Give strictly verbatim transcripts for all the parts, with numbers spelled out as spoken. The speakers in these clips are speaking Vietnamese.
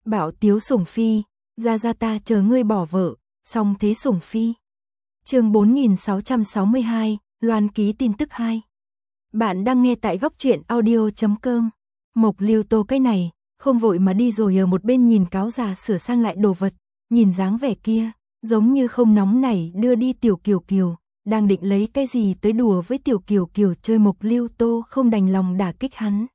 Bảo Tiếu Sủng Phi, ra ra ta chờ ngươi bỏ vợ, song thế Sủng Phi. Chương bốn nghìn sáu trăm sáu mươi hai, Loan ký tin tức hai. Bạn đang nghe tại góc truyện audio chấm com. Mộc Lưu Tô cái này, không vội mà đi rồi ở một bên nhìn cáo già sửa sang lại đồ vật, nhìn dáng vẻ kia, giống như không nóng nảy đưa đi Tiểu Kiều Kiều, đang định lấy cái gì tới đùa với Tiểu Kiều Kiều chơi. Mộc Lưu Tô không đành lòng đả kích hắn.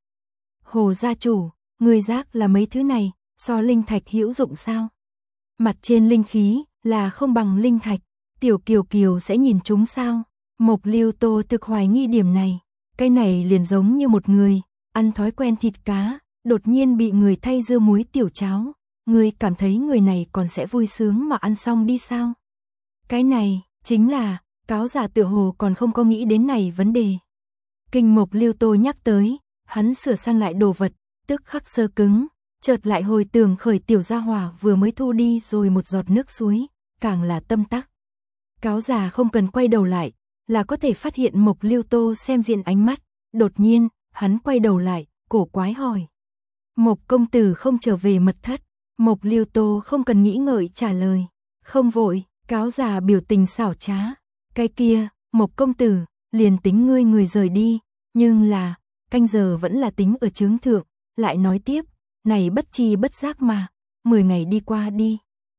Hồ gia chủ, người giác là mấy thứ này, so linh thạch hữu dụng sao? Mặt trên linh khí là không bằng linh thạch, Tiểu Kiều Kiều sẽ nhìn chúng sao? Mộc Lưu Tô thực hoài nghi điểm này, cái này liền giống như một người ăn thói quen thịt cá, đột nhiên bị người thay dưa muối tiểu cháo, người cảm thấy người này còn sẽ vui sướng mà ăn xong đi sao? Cái này chính là cáo giả tựa hồ còn không có nghĩ đến này vấn đề. Kinh Mộc Lưu Tô nhắc tới, hắn sửa sang lại đồ vật, tức khắc sơ cứng, chợt lại hồi tưởng khởi tiểu gia hỏa vừa mới thu đi rồi một giọt nước suối, càng là tâm tắc. Cáo già không cần quay đầu lại, là có thể phát hiện Mộc Lưu Tô xem diện ánh mắt, đột nhiên, hắn quay đầu lại, cổ quái hỏi. Mộc công tử không trở về mật thất, Mộc Lưu Tô không cần nghĩ ngợi trả lời, không vội, cáo già biểu tình xảo trá. Cái kia, Mộc công tử, liền tính ngươi người rời đi, nhưng là, canh giờ vẫn là tính ở chướng thượng, lại nói tiếp, này bất chi bất giác mà, mười ngày đi qua đi.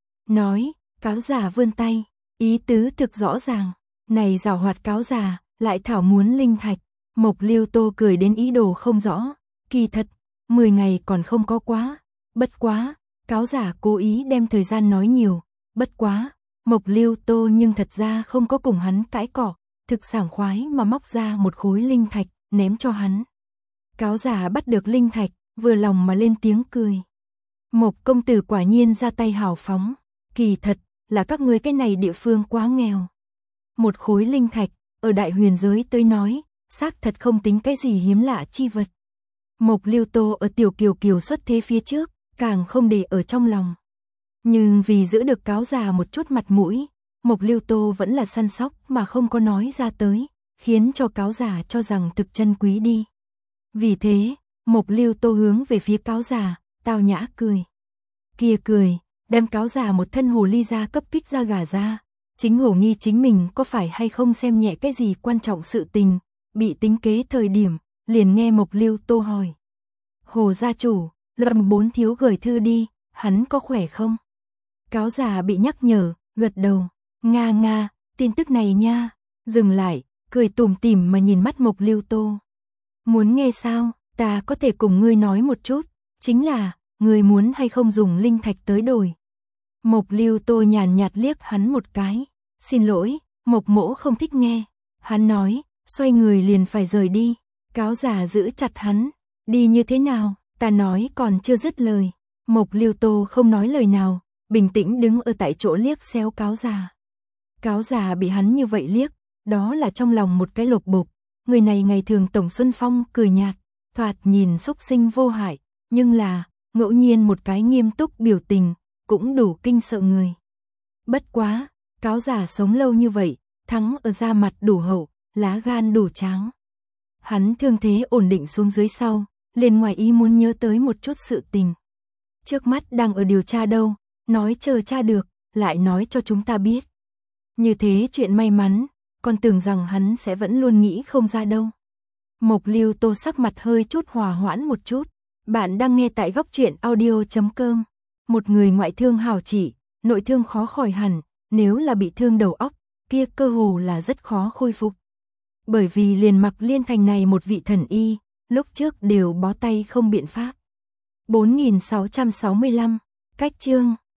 Nói, cáo già vươn tay, ý tứ thực rõ ràng, này giảo hoạt cáo già, lại thảo muốn linh thạch. Mộc Lưu Tô cười đến ý đồ không rõ, kỳ thật, mười ngày còn không có quá, bất quá, cáo giả cố ý đem thời gian nói nhiều, bất quá, Mộc Lưu Tô nhưng thật ra không có cùng hắn cãi cỏ, thực sảng khoái mà móc ra một khối linh thạch, ném cho hắn. Cáo giả bắt được linh thạch, vừa lòng mà lên tiếng cười. Mộc công tử quả nhiên ra tay hào phóng, kỳ thật, là các ngươi cái này địa phương quá nghèo. Một khối linh thạch, ở đại huyền giới tới nói, xác thật không tính cái gì hiếm lạ chi vật. Mộc Lưu Tô ở Tiểu Kiều Kiều xuất thế phía trước, càng không để ở trong lòng. Nhưng vì giữ được cáo già một chút mặt mũi, Mộc Lưu Tô vẫn là săn sóc mà không có nói ra tới, khiến cho cáo già cho rằng thực chân quý đi. Vì thế, Mộc Lưu Tô hướng về phía cáo già, tao nhã cười. Kia cười, đem cáo già một thân hồ ly ra cấp kích ra gà ra, chính hồ nghi chính mình có phải hay không xem nhẹ cái gì quan trọng sự tình, bị tính kế thời điểm, liền nghe Mộc Lưu Tô hỏi. Hồ gia chủ, Lâm bốn thiếu gửi thư đi, hắn có khỏe không? Cáo già bị nhắc nhở, gật đầu, nga nga, tin tức này nha, dừng lại, cười tủm tỉm mà nhìn mắt Mộc Lưu Tô. Muốn nghe sao, ta có thể cùng ngươi nói một chút, chính là, ngươi muốn hay không dùng linh thạch tới đổi. Mộc Lưu Tô nhàn nhạt liếc hắn một cái, xin lỗi, Mộc mỗ không thích nghe, hắn nói, xoay người liền phải rời đi, cáo già giữ chặt hắn, đi như thế nào, ta nói còn chưa dứt lời. Mộc Lưu Tô không nói lời nào, bình tĩnh đứng ở tại chỗ liếc xéo cáo già. Cáo già bị hắn như vậy liếc, đó là trong lòng một cái lột bột, người này ngày thường Tổng Xuân Phong cười nhạt, thoạt nhìn xúc sinh vô hại, nhưng là, ngẫu nhiên một cái nghiêm túc biểu tình, cũng đủ kinh sợ người. Bất quá, cáo già sống lâu như vậy, thắng ở da mặt đủ hậu, lá gan đủ tráng. Hắn thương thế ổn định xuống dưới sau, liền ngoài ý muốn nhớ tới một chút sự tình. Trước mắt đang ở điều tra đâu, nói chờ tra được, lại nói cho chúng ta biết. Như thế chuyện may mắn, còn tưởng rằng hắn sẽ vẫn luôn nghĩ không ra đâu. Mộc Lưu Tô sắc mặt hơi chút hòa hoãn một chút. Bạn đang nghe tại góc truyện audio chấm com. Một người ngoại thương hảo trị, nội thương khó khỏi hẳn, nếu là bị thương đầu óc, kia cơ hồ là rất khó khôi phục. Bởi vì liền mặc Liên Thành này một vị thần y, lúc trước đều bó tay không biện pháp. bốn nghìn sáu trăm sáu mươi lăm, cách chương